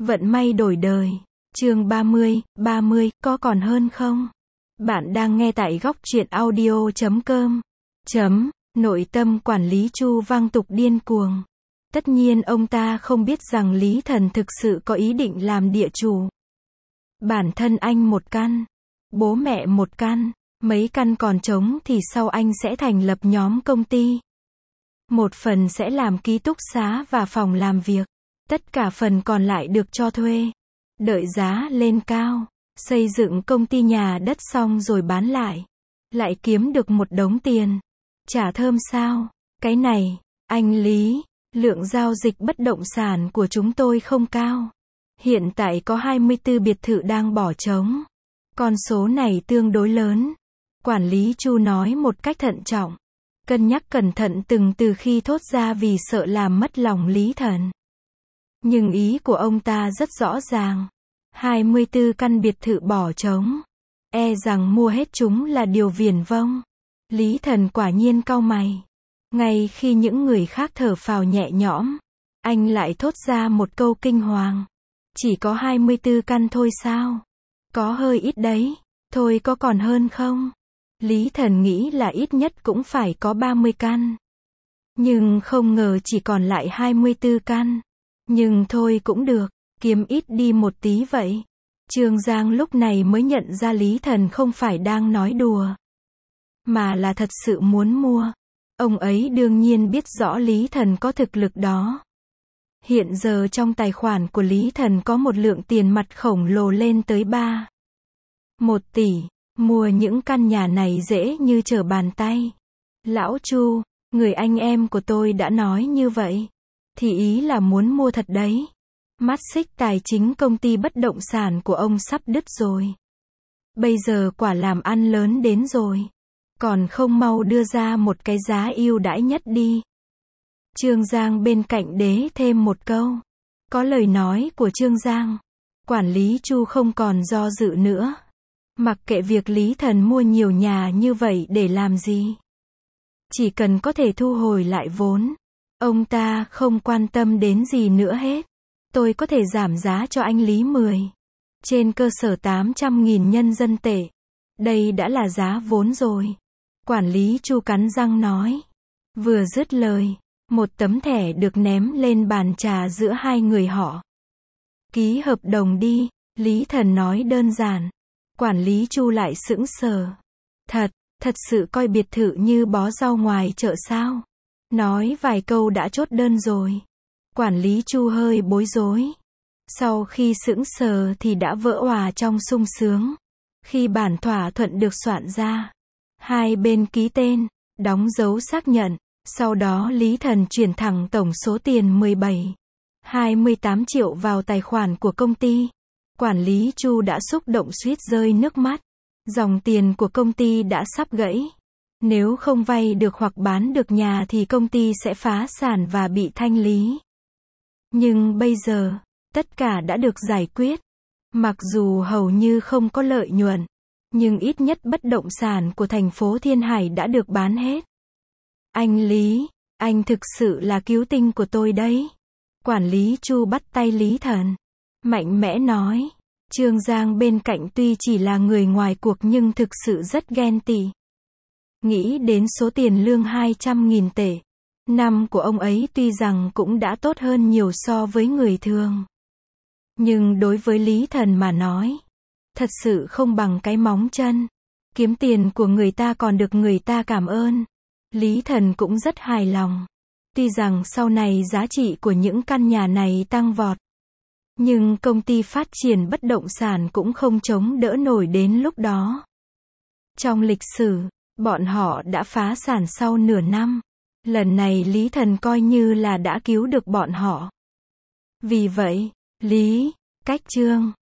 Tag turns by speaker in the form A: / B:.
A: Vận may đổi đời. Chương 30, có còn hơn không? Bạn đang nghe tại góc truyện audio.com. Nội tâm quản lý Chu vang tục điên cuồng. Tất nhiên ông ta không biết rằng Lý Thần thực sự có ý định làm địa chủ. Bản thân anh một căn, bố mẹ một căn, mấy căn còn trống thì sau anh sẽ thành lập nhóm công ty. Một phần sẽ làm ký túc xá và phòng làm việc. Tất cả phần còn lại được cho thuê. Đợi giá lên cao, xây dựng công ty nhà đất xong rồi bán lại. Lại kiếm được một đống tiền. Chả thơm sao? Cái này, anh Lý, lượng giao dịch bất động sản của chúng tôi không cao. Hiện tại có 24 biệt thự đang bỏ trống. Con số này tương đối lớn. Quản lý Chu nói một cách thận trọng. Cân nhắc cẩn thận từng từ khi thốt ra vì sợ làm mất lòng Lý Thần. Nhưng ý của ông ta rất rõ ràng. 24 căn biệt thự bỏ trống. E rằng mua hết chúng là điều viển vông. Lý Thần quả nhiên cau mày. Ngay khi những người khác thở phào nhẹ nhõm, anh lại thốt ra một câu kinh hoàng. Chỉ có 24 căn thôi sao? Có hơi ít đấy. Thôi có còn hơn không? Lý Thần nghĩ là ít nhất cũng phải có 30 căn. Nhưng không ngờ chỉ còn lại 24 căn. Nhưng thôi cũng được, kiếm ít đi một tí vậy. Trương Giang lúc này mới nhận ra Lý Thần không phải đang nói đùa, mà là thật sự muốn mua. Ông ấy đương nhiên biết rõ Lý Thần có thực lực đó. Hiện giờ trong tài khoản của Lý Thần có một lượng tiền mặt khổng lồ lên tới 1 tỷ. Mua những căn nhà này dễ như trở bàn tay. Lão Chu, người anh em của tôi đã nói như vậy. Thì ý là muốn mua thật đấy. Mắt xích tài chính công ty bất động sản của ông sắp đứt rồi. Bây giờ quả làm ăn lớn đến rồi. Còn không mau đưa ra một cái giá ưu đãi nhất đi. Trương Giang bên cạnh đế thêm một câu. Có lời nói của Trương Giang, quản lý Chu không còn do dự nữa. Mặc kệ việc Lý Thần mua nhiều nhà như vậy để làm gì. Chỉ cần có thể thu hồi lại vốn. Ông ta không quan tâm đến gì nữa hết. Tôi có thể giảm giá cho anh Lý 10. Trên cơ sở 800.000 nhân dân tệ. Đây đã là giá vốn rồi. Quản lý Chu cắn răng nói. Vừa dứt lời, một tấm thẻ được ném lên bàn trà giữa hai người họ. Ký hợp đồng đi, Lý Thần nói đơn giản. Quản lý Chu lại sững sờ. Thật sự coi biệt thự như bó rau ngoài chợ sao? Nói vài câu đã chốt đơn rồi. Quản lý Chu hơi bối rối. Sau khi sững sờ thì đã vỡ òa trong sung sướng. Khi bản thỏa thuận được soạn ra, hai bên ký tên, đóng dấu xác nhận. Sau đó Lý Thần chuyển thẳng tổng số tiền 28 triệu vào tài khoản của công ty. Quản lý Chu đã xúc động suýt rơi nước mắt. Dòng tiền của công ty đã sắp gãy. Nếu không vay được hoặc bán được nhà thì công ty sẽ phá sản và bị thanh lý. Nhưng bây giờ, tất cả đã được giải quyết. Mặc dù hầu như không có lợi nhuận, nhưng ít nhất bất động sản của thành phố Thiên Hải đã được bán hết. Anh Lý, anh thực sự là cứu tinh của tôi đấy. Quản lý Chu bắt tay Lý Thần, mạnh mẽ nói. Trương Giang bên cạnh tuy chỉ là người ngoài cuộc nhưng thực sự rất ghen tị. Nghĩ đến số tiền lương 200.000 tệ năm của ông ấy tuy rằng cũng đã tốt hơn nhiều so với người thường. Nhưng đối với Lý Thần mà nói, thật sự không bằng cái móng chân. Kiếm tiền của người ta còn được người ta cảm ơn. Lý Thần cũng rất hài lòng. Tuy rằng sau này giá trị của những căn nhà này tăng vọt, nhưng công ty phát triển bất động sản cũng không chống đỡ nổi đến lúc đó. Trong lịch sử, bọn họ đã phá sản sau nửa năm. Lần này Lý Thần coi như là đã cứu được bọn họ. Vì vậy, cách Trương